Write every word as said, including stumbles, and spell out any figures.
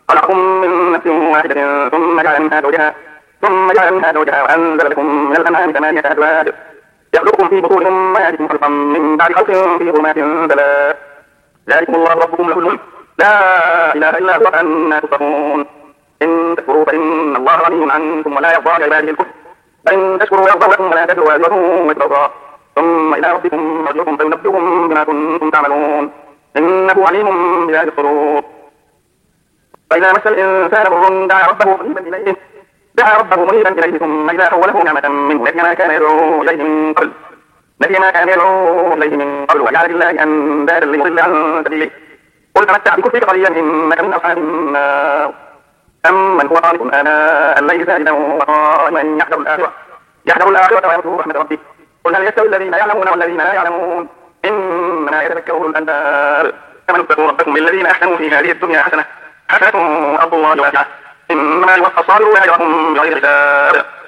خلقكم من نفس واحدة ثم جعل منها زوجها ثم جعل منها زوجها وأنزل لكم من الأنعام ثمانية أزواج يخلقكم في بطون أمهاتكم خلقا من بعد خلق في ظلمات ثلاث ذلكم الله ربكم له الملك لا إله إلا هو فأنى تصرفون إن تكفروا فإن الله غني عنكم ولا يرضى لعباده الكفر فإن تشكروا يرضى لكم ولا تزر وازرة وزر أخرى ثم إلى ربكم مرجعكم فينبئكم بما كنتم تعملون إنه عليم بذات الصدور فإذا مس الإنسان ضر دعا ربه منيبا إليه دعا ربه منيبا إليه ثم إذا حوله نعمة منه نسي ما كان يدعو إليه من قبل نسي ما كان يدعو إليه من قبل وجعل لله أندادا ليضل عن سبيله قل تمتع بكفرك قليلا إنك من أصحاب النار أمن هو قانت آناء الليل ساجدا وقائما يحذر الآخرة يحذر الآخرة ويرجو رحمة ربه قل هل يستوي الذين يعلمون والذين لا يعلمون إنما يتذكر أولو الألباب كمن اتقوا ربكم للذين أحسنوا في هذه الدنيا حسنة حسنة وأرض الله واسعة إنما يوفى الصابرون أجرهم بغير حساب